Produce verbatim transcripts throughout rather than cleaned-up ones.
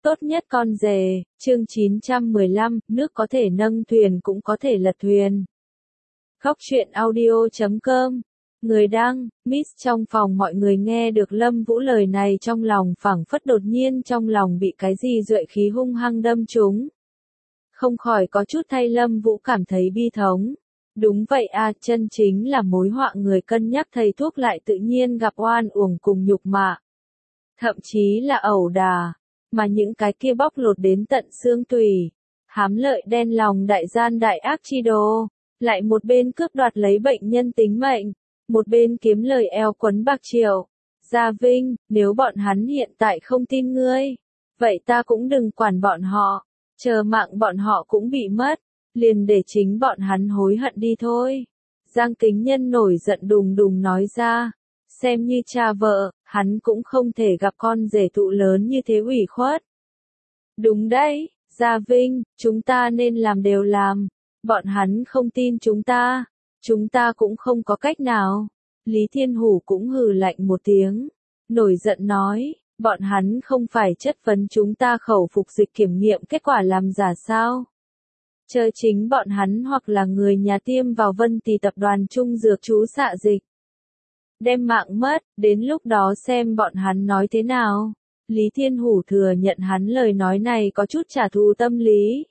Tốt nhất con rể, chương chín trăm mười lăm, nước có thể nâng thuyền cũng có thể lật thuyền. Góc truyện audio chấm com. Người đăng, Miss trong phòng mọi người nghe được Lâm Vũ lời này trong lòng phảng phất đột nhiên trong lòng bị cái gì duệ khí hung hăng đâm trúng. Không khỏi có chút thay Lâm Vũ cảm thấy bi thống. Đúng vậy à, chân chính là mối họa người cân nhắc thầy thuốc lại tự nhiên gặp oan uổng cùng nhục mạ. Thậm chí là ẩu đà. Mà những cái kia bóc lột đến tận xương tủy, hám lợi đen lòng đại gian đại ác chi đồ, lại một bên cướp đoạt lấy bệnh nhân tính mệnh, một bên kiếm lời eo quấn bạc triệu. Gia Vinh, nếu bọn hắn hiện tại không tin ngươi, vậy ta cũng đừng quản bọn họ, chờ mạng bọn họ cũng bị mất, liền để chính bọn hắn hối hận đi thôi. Giang Kính Nhân nổi giận đùng đùng nói ra. Xem như cha vợ, hắn cũng không thể gặp con rể thụ lớn như thế ủy khuất. Đúng đấy, Gia Vinh, chúng ta nên làm đều làm. Bọn hắn không tin chúng ta, chúng ta cũng không có cách nào. Lý Thiên Hủ cũng hừ lạnh một tiếng, nổi giận nói, bọn hắn không phải chất vấn chúng ta khẩu phục dịch kiểm nghiệm kết quả làm giả sao? Chờ chính bọn hắn hoặc là người nhà tiêm vào Vân Tì tập đoàn Trung Dược chú xạ dịch. Đem mạng mất, đến lúc đó xem bọn hắn nói thế nào. Lý Thiên Hủ thừa nhận hắn lời nói này có chút trả thù tâm lý.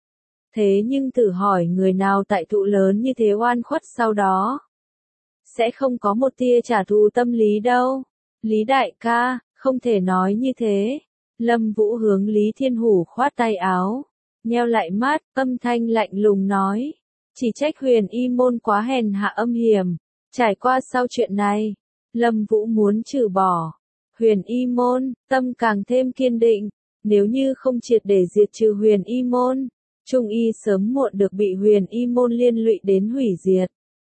Thế nhưng thử hỏi người nào tại thụ lớn như thế oan khuất sau đó. Sẽ không có một tia trả thù tâm lý đâu. Lý đại ca, không thể nói như thế. Lâm Vũ hướng Lý Thiên Hủ khoát tay áo. Nheo lại mắt, âm thanh lạnh lùng nói. Chỉ trách Huyền Y môn quá hèn hạ âm hiểm. Trải qua sau chuyện này, Lâm Vũ muốn trừ bỏ Huyền Y môn, tâm càng thêm kiên định, nếu như không triệt để diệt trừ Huyền Y môn, Trung Y sớm muộn được bị Huyền Y môn liên lụy đến hủy diệt.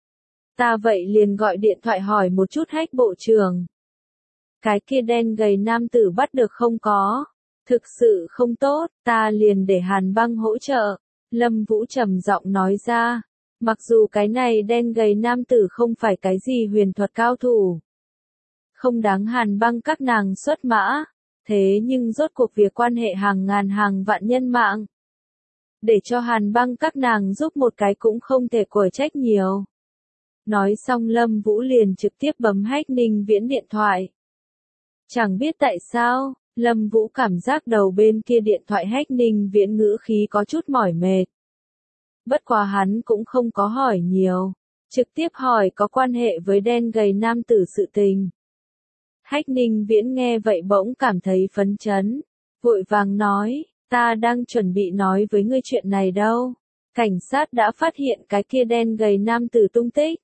Ta vậy liền gọi điện thoại hỏi một chút Hách bộ trưởng. Cái kia đen gầy nam tử bắt được không có, thực sự không tốt, ta liền để Hàn Băng hỗ trợ, Lâm Vũ trầm giọng nói ra. Mặc dù cái này đen gầy nam tử không phải cái gì huyền thuật cao thủ, không đáng Hàn Băng các nàng xuất mã, thế nhưng rốt cuộc việc quan hệ hàng ngàn hàng vạn nhân mạng. Để cho Hàn Băng các nàng giúp một cái cũng không thể quở trách nhiều. Nói xong Lâm Vũ liền trực tiếp bấm Hách Ninh Viễn điện thoại. Chẳng biết tại sao, Lâm Vũ cảm giác đầu bên kia điện thoại Hách Ninh Viễn ngữ khí có chút mỏi mệt. Bất quá hắn cũng không có hỏi nhiều, trực tiếp hỏi có quan hệ với đen gầy nam tử sự tình. Hách Ninh Viễn nghe vậy bỗng cảm thấy phấn chấn, vội vàng nói, ta đang chuẩn bị nói với ngươi chuyện này đâu. Cảnh sát đã phát hiện cái kia đen gầy nam tử tung tích.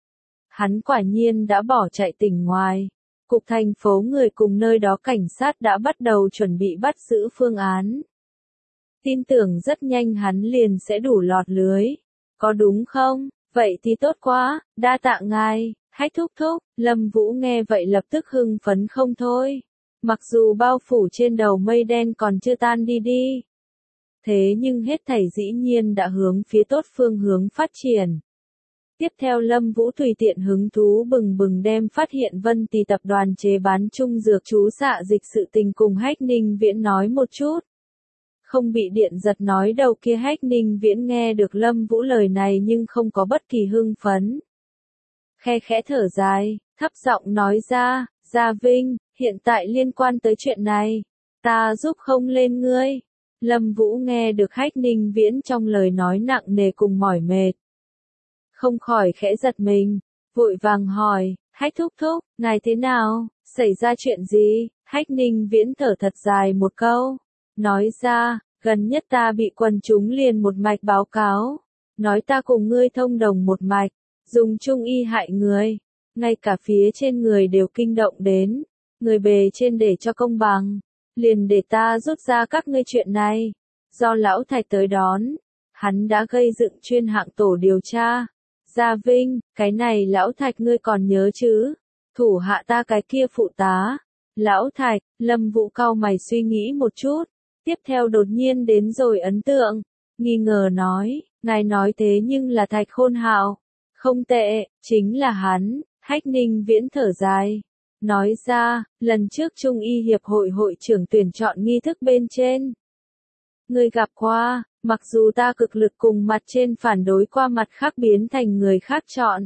Hắn quả nhiên đã bỏ chạy tỉnh ngoài. Cục thành phố người cùng nơi đó cảnh sát đã bắt đầu chuẩn bị bắt giữ phương án. Tin tưởng rất nhanh hắn liền sẽ đủ lọt lưới. Có đúng không? Vậy thì tốt quá, đa tạ ngài, Hách thúc thúc. Lâm Vũ nghe vậy lập tức hưng phấn không thôi. Mặc dù bao phủ trên đầu mây đen còn chưa tan đi đi. Thế nhưng hết thảy dĩ nhiên đã hướng phía tốt phương hướng phát triển. Tiếp theo Lâm Vũ tùy tiện hứng thú bừng bừng đem phát hiện Vân Tì tập đoàn chế bán trung dược chú xạ dịch sự tình cùng Hách Ninh Viễn nói một chút. Không bị điện giật nói đầu kia Hách Ninh Viễn nghe được Lâm Vũ lời này nhưng không có bất kỳ hưng phấn. Khe khẽ thở dài, thấp giọng nói ra, Gia Vinh, hiện tại liên quan tới chuyện này, ta giúp không lên ngươi. Lâm Vũ nghe được Hách Ninh Viễn trong lời nói nặng nề cùng mỏi mệt. Không khỏi khẽ giật mình, vội vàng hỏi, Hách thúc thúc, ngài thế nào, xảy ra chuyện gì? Hách Ninh Viễn thở thật dài một câu, nói ra, gần nhất ta bị quần chúng liền một mạch báo cáo, nói ta cùng ngươi thông đồng một mạch, dùng trung y hại người, ngay cả phía trên người đều kinh động đến, người bề trên để cho công bằng, liền để ta rút ra các ngươi chuyện này, do lão Thạch tới đón, hắn đã gây dựng chuyên hạng tổ điều tra. Gia Vinh, cái này lão Thạch ngươi còn nhớ chứ? Thủ hạ ta cái kia phụ tá. Lão Thạch, Lâm Vũ cau mày suy nghĩ một chút. Tiếp theo đột nhiên đến rồi ấn tượng. Nghi ngờ nói, ngài nói thế nhưng là Thạch Khôn Hạo. Không tệ, chính là hắn. Hách Ninh Viễn thở dài. nói ra, lần trước Trung y hiệp hội hội trưởng tuyển chọn nghi thức bên trên. Người gặp qua, mặc dù ta cực lực cùng mặt trên phản đối qua mặt khác biến thành người khác chọn.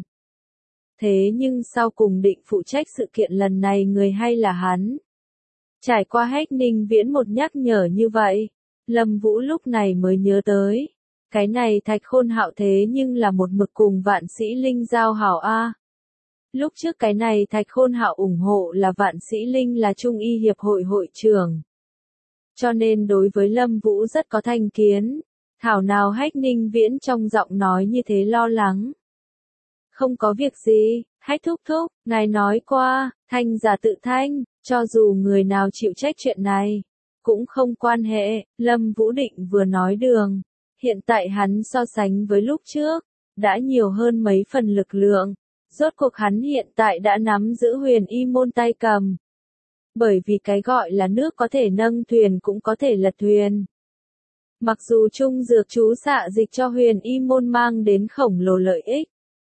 Thế nhưng sau cùng định phụ trách sự kiện lần này người hay là hắn. Trải qua Hách Ninh Viễn một nhắc nhở như vậy, Lâm Vũ lúc này mới nhớ tới. Cái này Thạch Khôn Hạo thế nhưng là một mực cùng Vạn Sĩ Linh giao hảo A. Lúc trước cái này Thạch Khôn Hạo ủng hộ là Vạn Sĩ Linh là Trung y hiệp hội hội trưởng. Cho nên đối với Lâm Vũ rất có thành kiến. Thảo nào Hách Ninh Viễn trong giọng nói như thế lo lắng. Không có việc gì, Hách thúc thúc, ngài nói qua, thanh giả tự thanh, cho dù người nào chịu trách chuyện này, cũng không quan hệ, Lâm Vũ Định vừa nói đường. Hiện tại hắn so sánh với lúc trước, đã nhiều hơn mấy phần lực lượng. Rốt cuộc hắn hiện tại đã nắm giữ huyền y môn tay cầm. Bởi vì cái gọi là nước có thể nâng thuyền cũng có thể lật thuyền. Mặc dù trung dược chú xạ dịch cho huyền y môn mang đến khổng lồ lợi ích.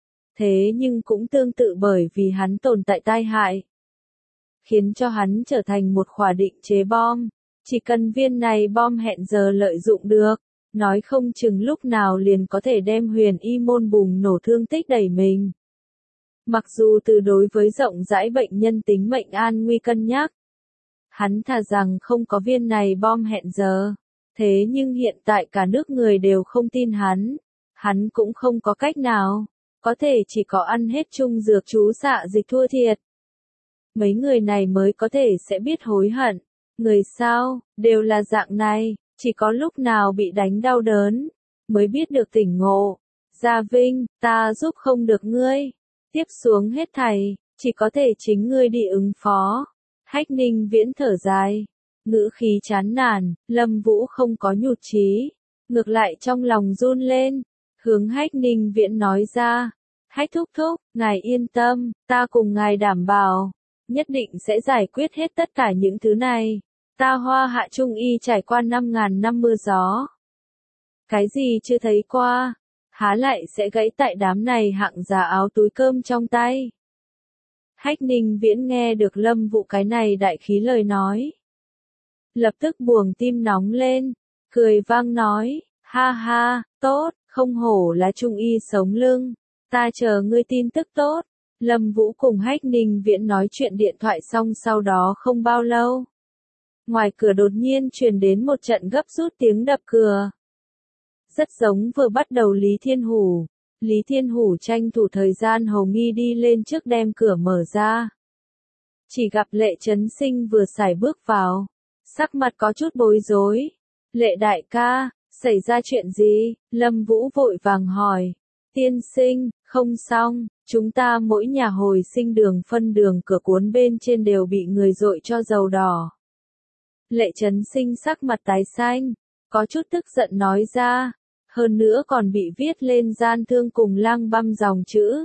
Thế nhưng cũng tương tự bởi vì hắn tồn tại tai hại. Khiến cho hắn trở thành một khỏa định chế bom. Chỉ cần viên này bom hẹn giờ lợi dụng được. Nói không chừng lúc nào liền có thể đem huyền y môn bùng nổ thương tích đẩy mình. Mặc dù từ đối với rộng rãi bệnh nhân tính mệnh an nguy cân nhắc. Hắn thà rằng không có viên này bom hẹn giờ. Thế nhưng hiện tại cả nước người đều không tin hắn. Hắn cũng không có cách nào. Có thể chỉ có ăn hết chung dược chú xạ dịch thua thiệt. Mấy người này mới có thể sẽ biết hối hận. Người sao, đều là dạng này. Chỉ có lúc nào bị đánh đau đớn, mới biết được tỉnh ngộ. Gia Vinh, ta giúp không được ngươi. Tiếp xuống hết thảy, chỉ có thể chính ngươi đi ứng phó. Hách Ninh Viễn thở dài. Ngữ khí chán nản, Lâm Vũ không có nhụt chí. Ngược lại trong lòng run lên. Hướng Hách Ninh Viễn nói ra. Hách thúc thúc, ngài yên tâm, ta cùng ngài đảm bảo. Nhất định sẽ giải quyết hết tất cả những thứ này. Ta Hoa Hạ Trung y trải qua năm ngàn năm mưa gió. Cái gì chưa thấy qua, há lại sẽ gãy tại đám này hạng giả áo túi cơm trong tay. Hách Ninh Viễn nghe được Lâm Vũ cái này đại khí lời nói. Lập tức buồng tim nóng lên, cười vang nói, ha ha, tốt, không hổ là Trung y sống lưng, ta chờ ngươi tin tức tốt. Lâm Vũ cùng Hách Ninh Viễn nói chuyện điện thoại xong sau đó không bao lâu. Ngoài cửa đột nhiên truyền đến một trận gấp rút tiếng đập cửa. Rất giống vừa bắt đầu Lý Thiên Hủ. Lý Thiên Hủ tranh thủ thời gian hầu nghi đi lên trước đem cửa mở ra. Chỉ gặp Lệ Chấn Sinh vừa sải bước vào. Sắc mặt có chút bối rối. Lệ đại ca, xảy ra chuyện gì? Lâm Vũ vội vàng hỏi. Tiên sinh, không xong, chúng ta mỗi nhà hồi sinh đường phân đường cửa cuốn bên trên đều bị người dội cho dầu đỏ. Lệ Chấn Sinh sắc mặt tái xanh, có chút tức giận nói ra, hơn nữa còn bị viết lên gian thương cùng lang băm dòng chữ.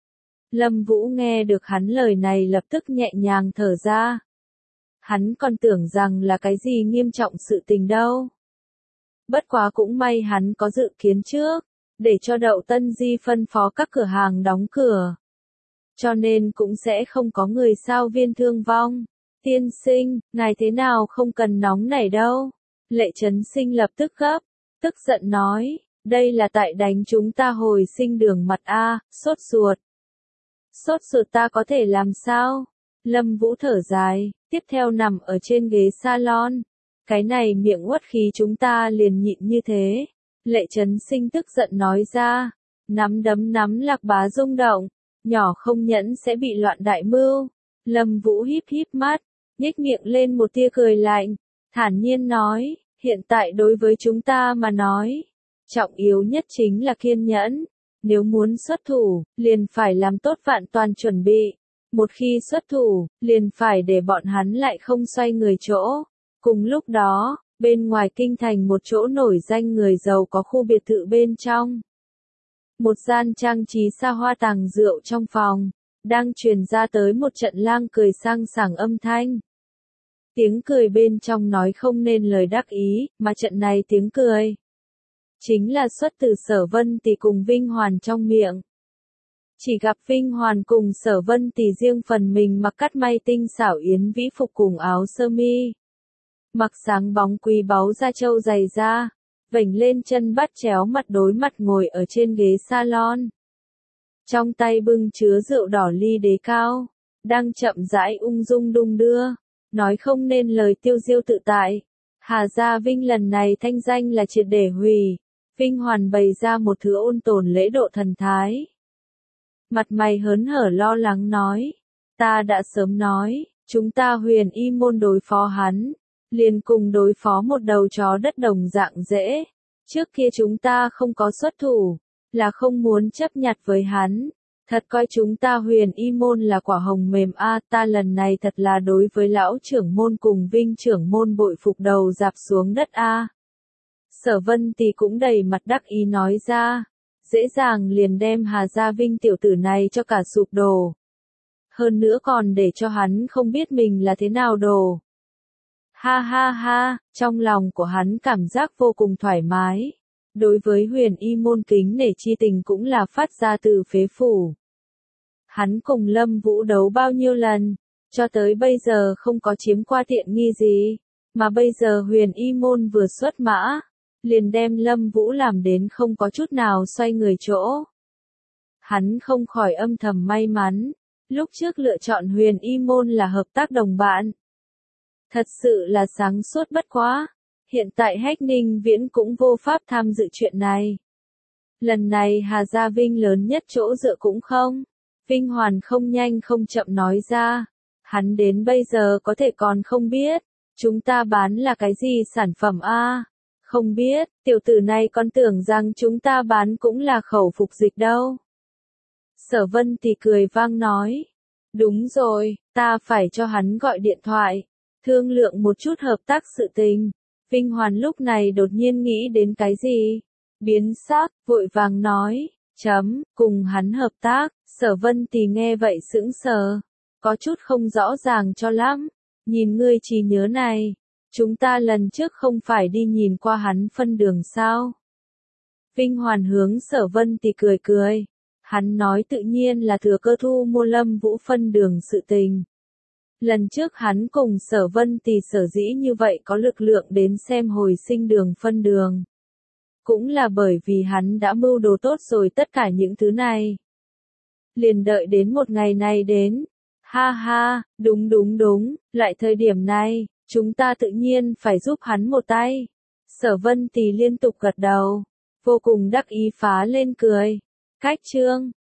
Lâm Vũ nghe được hắn lời này lập tức nhẹ nhàng thở ra. Hắn còn tưởng rằng là cái gì nghiêm trọng sự tình đâu. Bất quá cũng may hắn có dự kiến trước, để cho Đậu Tân Di phân phó các cửa hàng đóng cửa. Cho nên cũng sẽ không có người sao viên thương vong. Tiên sinh, ngài thế nào không cần nóng nảy đâu. Lệ Chấn Sinh lập tức gấp, tức giận nói, đây là tại đánh chúng ta hồi sinh đường mặt A, sốt ruột. Sốt ruột ta có thể làm sao? Lâm Vũ thở dài, tiếp theo nằm ở trên ghế salon. Cái này miệng uất khí chúng ta liền nhịn như thế. Lệ Chấn Sinh tức giận nói ra, nắm đấm nắm lạc bá rung động, nhỏ không nhẫn sẽ bị loạn đại mưu. Lâm Vũ híp híp mắt, nhếch miệng lên một tia cười lạnh, thản nhiên nói, hiện tại đối với chúng ta mà nói, trọng yếu nhất chính là kiên nhẫn. Nếu muốn xuất thủ, liền phải làm tốt vạn toàn chuẩn bị. Một khi xuất thủ, liền phải để bọn hắn lại không xoay người chỗ. Cùng lúc đó, bên ngoài kinh thành một chỗ nổi danh người giàu có khu biệt thự bên trong. Một gian trang trí xa hoa tàng rượu trong phòng, đang truyền ra tới một trận lang cười sang sảng âm thanh. Tiếng cười bên trong nói không nên lời đắc ý, mà trận này tiếng cười chính là xuất từ Sở Vân Tỷ cùng Vinh Hoàn trong miệng. Chỉ gặp Vinh Hoàn cùng Sở Vân Tì riêng phần mình mặc cắt may tinh xảo yến vĩ phục cùng áo sơ mi. Mặc sáng bóng quý báu da trâu dày da, vểnh lên chân bắt chéo mặt đối mặt ngồi ở trên ghế salon. Trong tay bưng chứa rượu đỏ ly đế cao, đang chậm rãi ung dung đung đưa, nói không nên lời tiêu diêu tự tại. Hà Gia Vinh lần này thanh danh là triệt để hủy, Vinh Hoàn bày ra một thứ ôn tồn lễ độ thần thái. Mặt mày hớn hở lo lắng nói, ta đã sớm nói, chúng ta Huyền Y môn đối phó hắn, liền cùng đối phó một đầu chó đất đồng dạng dễ. Trước kia chúng ta không có xuất thủ, là không muốn chấp nhặt với hắn. Thật coi chúng ta Huyền Y môn là quả hồng mềm a, ta lần này thật là đối với lão trưởng môn cùng Vinh trưởng môn bội phục đầu dạp xuống đất a. Sở Vân Tì cũng đầy mặt đắc ý nói ra, dễ dàng liền đem Hà Gia Vinh tiểu tử này cho cả sụp đổ. Hơn nữa còn để cho hắn không biết mình là thế nào đổ. Ha ha ha, trong lòng của hắn cảm giác vô cùng thoải mái. Đối với Huyền Y môn kính nể chi tình cũng là phát ra từ phế phủ. Hắn cùng Lâm Vũ đấu bao nhiêu lần, cho tới bây giờ không có chiếm qua tiện nghi gì, mà bây giờ Huyền Y môn vừa xuất mã, liền đem Lâm Vũ làm đến không có chút nào xoay người chỗ. Hắn không khỏi âm thầm may mắn, lúc trước lựa chọn Huyền Y môn là hợp tác đồng bạn. Thật sự là sáng suốt bất quá. Hiện tại Hách Ninh Viễn cũng vô pháp tham dự chuyện này. Lần này Hà Gia Vinh lớn nhất chỗ dựa cũng không. Vinh Hoàn không nhanh không chậm nói ra. Hắn đến bây giờ có thể còn không biết. Chúng ta bán là cái gì sản phẩm a? Không biết, tiểu tử này còn tưởng rằng chúng ta bán cũng là khẩu phục dịch đâu. Sở Vân Tì cười vang nói. Đúng rồi, ta phải cho hắn gọi điện thoại. Thương lượng một chút hợp tác sự tình. Vinh Hoàn lúc này đột nhiên nghĩ đến cái gì? Biến sắc, vội vàng nói, chấm, cùng hắn hợp tác. Sở Vân Tì nghe vậy sững sờ, có chút không rõ ràng cho lắm. Nhìn ngươi trí nhớ này, chúng ta lần trước không phải đi nhìn qua hắn phân đường sao? Vinh Hoàn hướng Sở Vân Tì cười cười. Hắn nói tự nhiên là thừa cơ thu mua Lâm Vũ phân đường sự tình. Lần trước hắn cùng Sở Vân Tì sở dĩ như vậy có lực lượng đến xem hồi sinh đường phân đường. Cũng là bởi vì hắn đã mưu đồ tốt rồi tất cả những thứ này. Liền đợi đến một ngày này đến. Ha ha, đúng đúng đúng, lại thời điểm này, chúng ta tự nhiên phải giúp hắn một tay. Sở Vân Tì liên tục gật đầu, vô cùng đắc ý phá lên cười. Cách chương